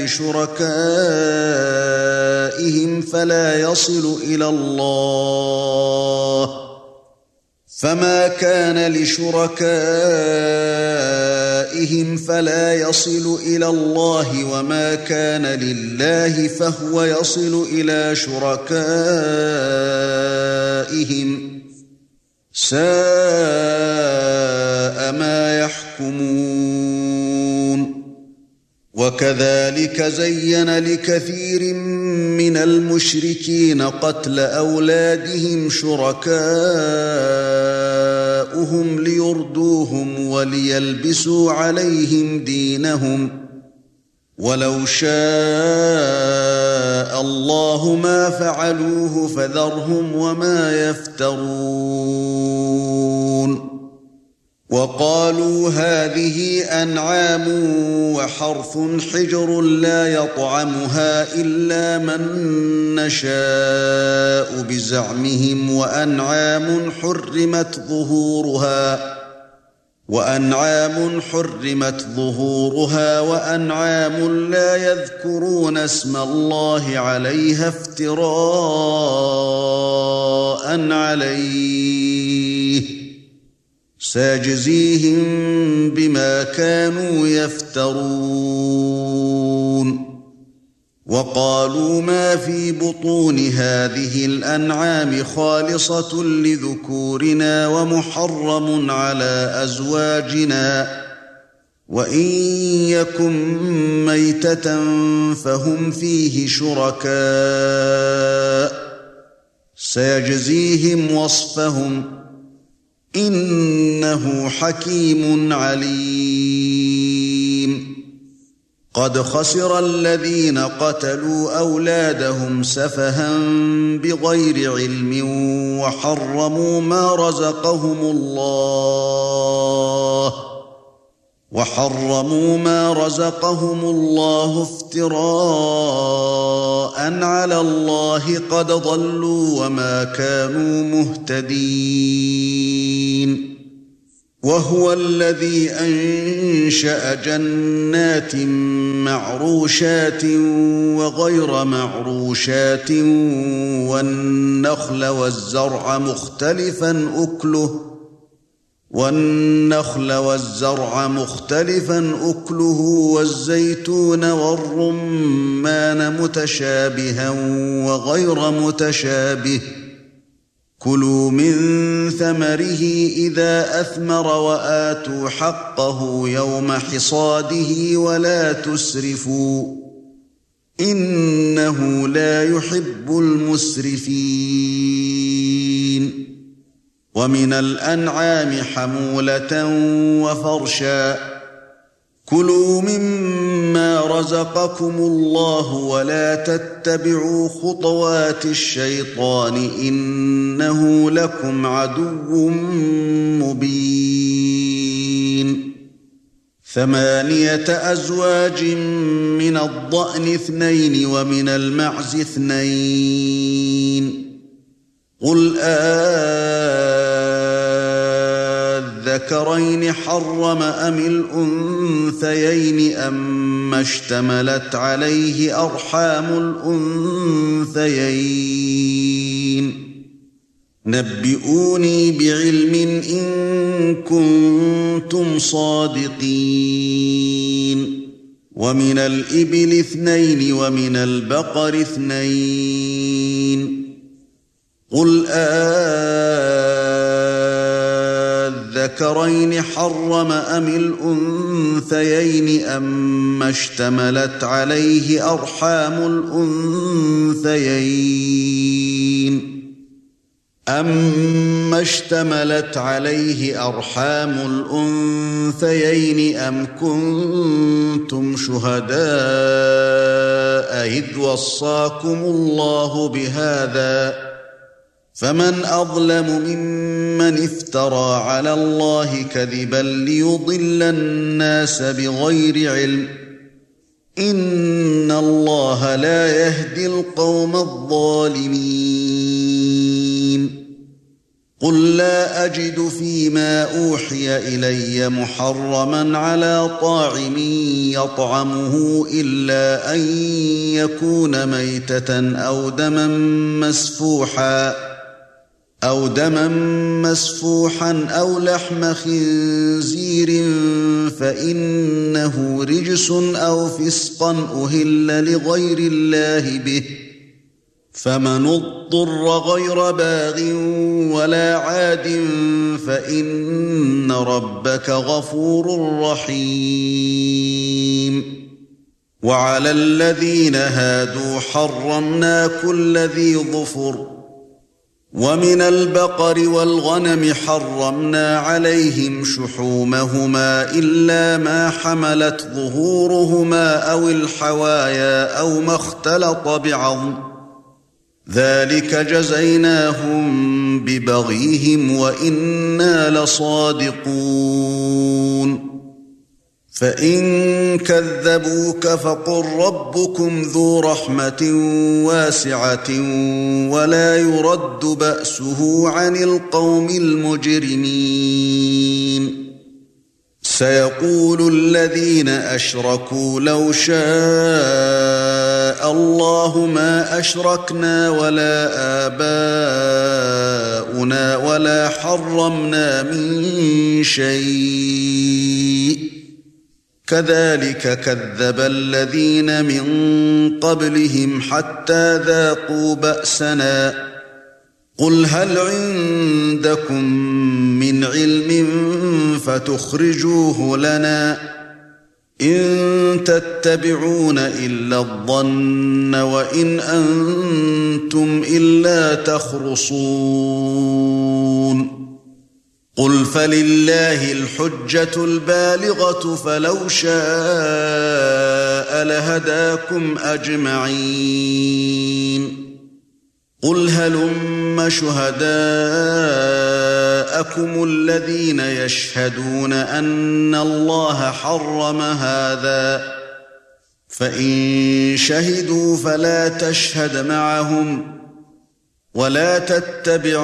لشركائهم فلا يصل إلى الله فما كان لشركائهم فلا يصل إلى الله وما كان لله فهو يصل إلى شركائهم ساء ما يحكمون وكذلك زين لكثير من المشركين قتل أولادهم شركاؤهم ليردوهم وليلبسوا عليهم دينهم ولو شاء الله ما فعلوه فذرهم وما يفترون وقالوا هذه أنعام وحرث حجر لا يطعمها إلا من نشاء بزعمهم وأنعام حرمت ظهورها وأنعام حرمت ظهورها وأنعام لا يذكرون اسم الله عليها افتراء عليه سيجزيهم بما كانوا يفترون وقالوا ما في بطون هذه الأنعام خالصة لذكورنا ومحرم على أزواجنا وإن يكن ميتة فهم فيه شركاء سيجزيهم وصفهم إنه حكيم عليم قد خسر الذين قتلوا أولادهم سفها بغير علم وحرموا ما رزقهم الله وحرموا ما رزقهم الله افتراء على الله قد ضلوا وما كانوا مهتدين وهو الذي أنشأ جنات معروشات وغير معروشات والنخل والزرع مختلفا أكله والنخل والزرع مختلفا أكله والزيتون والرمان متشابها وغير متشابه كلوا من ثمره إذا أثمر وآتوا حقه يوم حصاده ولا تسرفوا إنه لا يحب المسرفين ومن الأنعام حمولة وفرشا كلوا مما رزقكم الله ولا تتبعوا خطوات الشيطان إنه لكم عدو مبين ثمانية أزواج من الضأن اثنين ومن المعز اثنين قل أذكرين حرم أم الأنثيين أما اشتملت عليه أرحام الأنثيين نبئوني بعلم إن كنتم صادقين ومن الإبل اثنين ومن البقر اثنين قل أذكرين حرم أم الأنثيين أما اشتملت عليه أرحام الأنثيين أما اشتملت عليه أرحام الأنثيين أم كنتم شهداء إذ وصاكم الله بهذا فمن أظلم ممن افترى على الله كذبا ليضل الناس بغير علم إن الله لا يهدي القوم الظالمين قل لا أجد فيما أوحي إلي محرما على طاعم يطعمه إلا أن يكون ميتة أو دما مسفوحا أو دما مسفوحا أو لحم خنزير فإنه رجس أو فسقا أهل لغير الله به فمن اضطر غير باغ ولا عاد فإن ربك غفور رحيم وعلى الذين هادوا حرمنا كل ذي ظفر ومن البقر والغنم حرمنا عليهم شحومهما إلا ما حملت ظهورهما أو الحوايا أو ما اختلط بعظم ذلك جزيناهم ببغيهم وإنا لصادقون فإن كذبوك فقل ربكم ذو رحمة واسعة ولا يرد بأسه عن القوم المجرمين سيقول الذين أشركوا لو شاء الله ما أشركنا ولا آباؤنا ولا حرمنا من شيء كذلك كذب الذين من قبلهم حتى ذاقوا بأسنا قل هل عندكم من علم فتخرجوه لنا إن تتبعون إلا الظن وإن أنتم إلا تخرصون قل فلله الحجة البالغة فلو شاء لهداكم أجمعين قل هلم شهداءكم الذين يشهدون أن الله حرم هذا فإن شهدوا فلا تشهد معهم ولا تتبع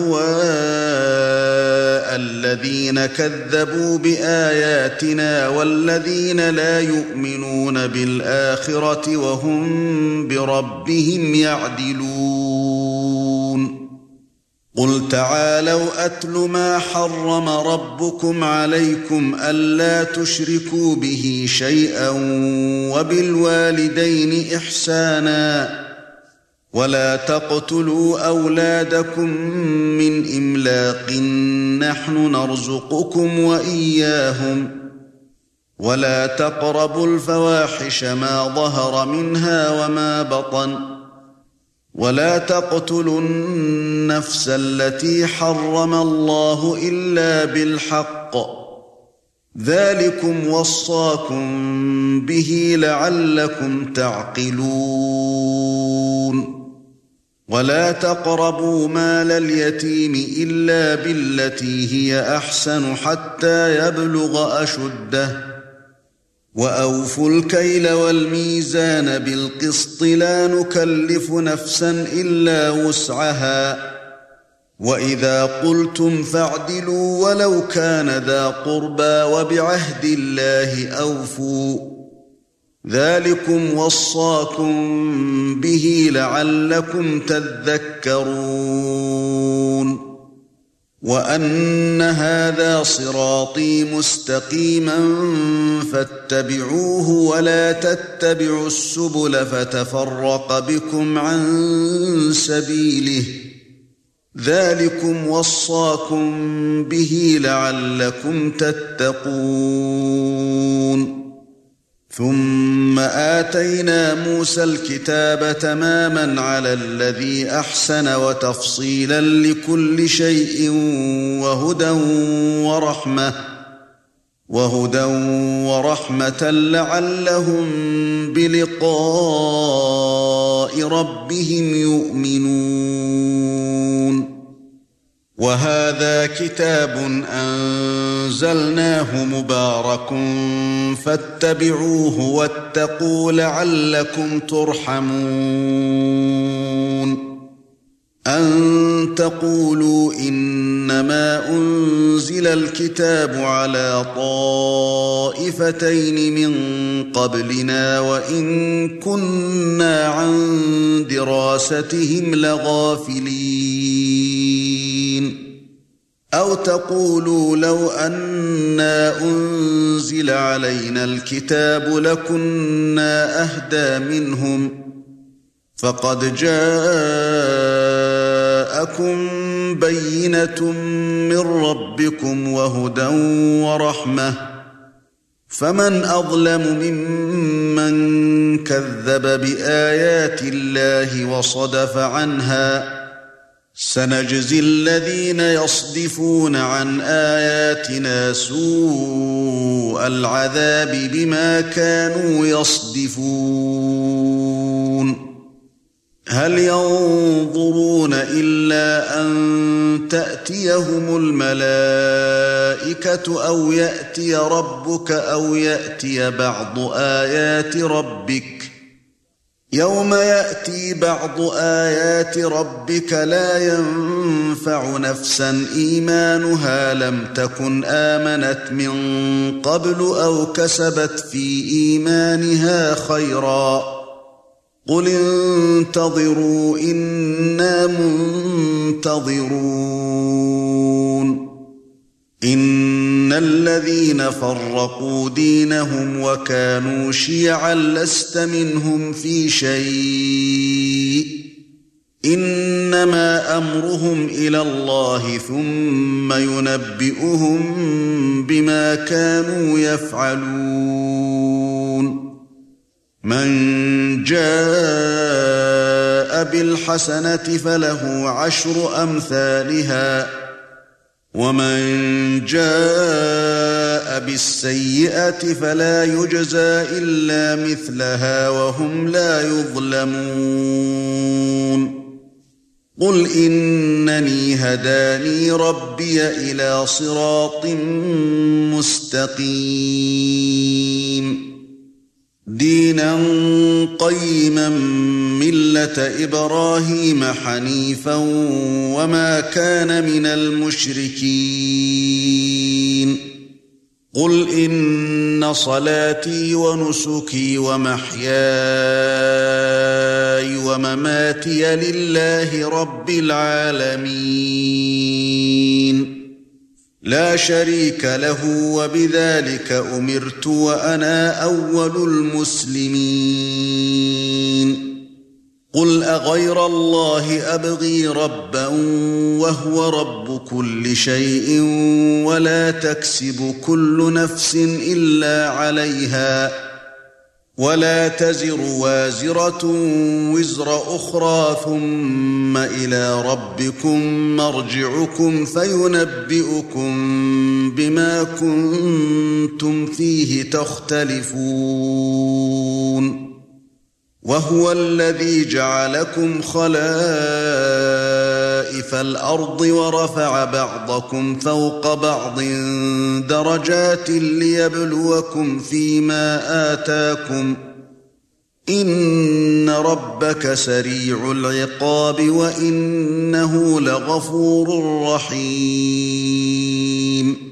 أهواء الذين كذبوا بآياتنا والذين لا يؤمنون بالآخرة وهم بربهم يعدلون قل تعالوا أتل ما حرم ربكم عليكم ألا تشركوا به شيئا وبالوالدين إحسانا ولا تقتلوا أولادكم من إملاق نحن نرزقكم وإياهم ولا تقربوا الفواحش ما ظهر منها وما بطن ولا تقتلوا النفس التي حرم الله إلا بالحق ذلكم وصاكم به لعلكم تعقلون ولا تقربوا مال اليتيم إلا بالتي هي أحسن حتى يبلغ أشده وأوفوا الكيل والميزان بالقسط لا نكلف نفسا إلا وسعها وإذا قلتم فاعدلوا ولو كان ذا قربى وبعهد الله أوفوا ذلكم وصاكم به لعلكم تذكرون وأن هذا صراطي مستقيما فاتبعوه ولا تتبعوا السبل فتفرق بكم عن سبيله ذلكم وصاكم به لعلكم تتقون ثم آتينا موسى الكتاب تماما على الذي أحسن وتفصيلا لكل شيء وهدى ورحمة وهدى ورحمة لعلهم بلقاء ربهم يؤمنون وهذا كتاب أنزلناه مبارك فاتبعوه واتقوا لعلكم ترحمون أن تقولوا إنما أنزل الكتاب على طائفتين من قبلنا وإن كنا عن دراستهم لغافلين أو تقولوا لو أنا أنزل علينا الكتاب لكنا أهدى منهم فقد جاءكم بينة من ربكم وهدى ورحمة فمن أظلم ممن كذب بآيات الله وصدف عنها سنجزي الذين يصدفون عن آياتنا سوء العذاب بما كانوا يصدفون هل ينظرون إلا أن تأتيهم الملائكة أو يأتي ربك أو يأتي بعض آيات ربك يوم يأتي بعض آيات ربك لا ينفع نفسا إيمانها لم تكن آمنت من قبل أو كسبت في إيمانها خيرا قل انتظروا إنا منتظرون إن الذين فرقوا دينهم وكانوا شيعا لست منهم في شيء إنما أمرهم إلى الله ثم ينبئهم بما كانوا يفعلون من جاء بالحسنة فله عشر أمثالها ومن جاء بالسيئة فلا يجزى إلا مثلها وهم لا يظلمون قل إنني هداني ربي إلى صراط مستقيم دينا قيما ملة إبراهيم حنيفا وما كان من المشركين قل إن صلاتي ونسكي ومحياي ومماتي لله رب العالمين لا شريك له وبذلك أمرت وأنا أول المسلمين قُلْ أَغَيْرَ اللَّهِ أَبْغِي رَبًّا وَهُوَ رَبُّ كُلِّ شَيْءٍ وَلَا تَكْسِبُ كُلُّ نَفْسٍ إِلَّا عَلَيْهَا وَلَا تَزِرُ وَازِرَةٌ وِزْرَ أُخْرَى ثُمَّ إِلَى رَبِّكُمْ مَرْجِعُكُمْ فَيُنَبِّئُكُم بِمَا كُنتُمْ فِيهِ تَخْتَلِفُونَ وَهُوَ الَّذِي جَعَلَكُمْ خَلَائِفَ الْأَرْضِ وَرَفَعَ بَعْضَكُمْ فَوْقَ بَعْضٍ دَرَجَاتٍ لِيَبْلُوَكُمْ فِيمَا آتَاكُمْ ۗ إِنَّ رَبَّكَ سَرِيعُ الْعِقَابِ وَإِنَّهُ لَغَفُورٌ رَّحِيمٌ